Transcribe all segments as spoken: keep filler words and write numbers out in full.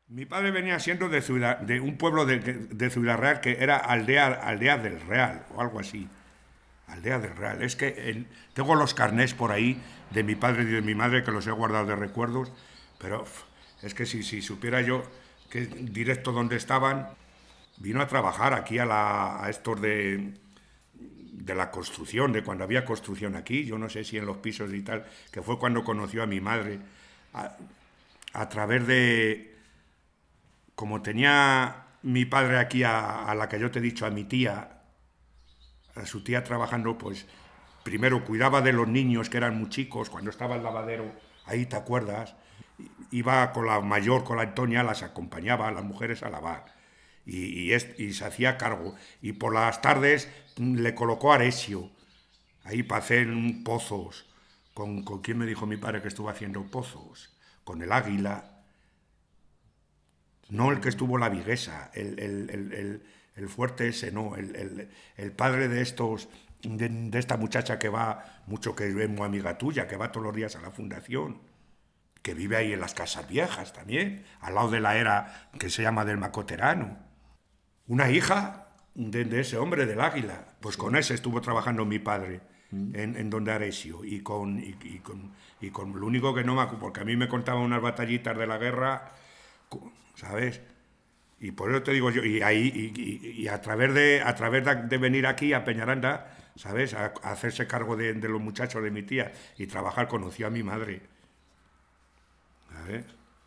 Mi padre venía siendo de, Ciudad, de un pueblo de, de Ciudad Real que era aldea, aldea del Real o algo así. Aldea del Real. Es que el- tengo los carnés por ahí de mi padre y de mi madre que los he guardado de recuerdos, pero uf, es que si, si supiera yo que directo donde estaban, vino a trabajar aquí a, la, a estos de, de la construcción, de cuando había construcción aquí, yo no sé si en los pisos y tal, que fue cuando conoció a mi madre, a, a través de, como tenía mi padre aquí a, a la que yo te he dicho, a mi tía, a su tía trabajando, pues primero cuidaba de los niños que eran muy chicos, cuando estaba el lavadero, ahí te acuerdas, iba con la mayor, con la Antonia, las acompañaba a las mujeres a lavar. Y, y, es- y se hacía cargo. Y por las tardes mm, le colocó Aresio, ahí para hacer mm, pozos. ¿Con, con quién me dijo mi padre que estuvo haciendo pozos? Con el águila. No el que estuvo la viguesa, el, el- el- el- el fuerte ese, no, el, el- el padre de estos, de, de esta muchacha que va, mucho que es muy amiga tuya, que va todos los días a la fundación, que vive ahí en las casas viejas también, al lado de la era que se llama del Macoterano. Una hija de, de ese hombre, del águila, pues con Sí. ese estuvo trabajando mi padre. Mm. En, en Donde Aresio y con, y, y con y con lo único que no me acu- porque a mí me contaban unas batallitas de la guerra, ¿sabes? Y por eso te digo yo, y ahí, y, y- y a través de, a través de, de venir aquí a Peñaranda, ¿sabes? A, a hacerse cargo de, de los muchachos de mi tía y trabajar, conoció a mi madre, ¿sabes?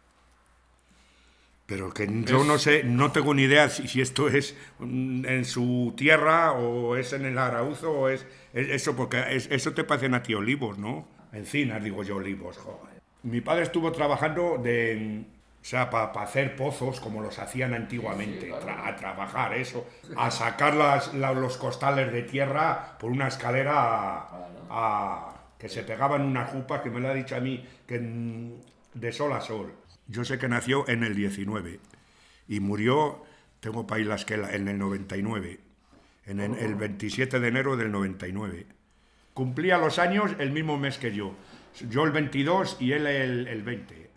Pero que yo no Es, sé, no tengo ni idea si, si esto es mm, en su tierra o es en el Arauzo o es, es eso, porque es- eso te parecen a ti olivos, ¿no? Encinas, digo yo, olivos, joder. Mi padre estuvo trabajando de, o sea, para hacer pozos como los hacían sí, sí, antiguamente, claro. tra- a trabajar eso, a sacar las- la- los costales de tierra por una escalera a, Claro. a- que se pegaban unas jupas, que me lo ha dicho a mí, que mm, de sol a sol. Yo sé que nació en el diecinueve y murió, tengo para ahí la esquela, en el noventa y nueve, en el, el veintisiete de enero del noventa y nueve. Cumplía los años el mismo mes que yo. Yo el veintidós y él el, el veinte.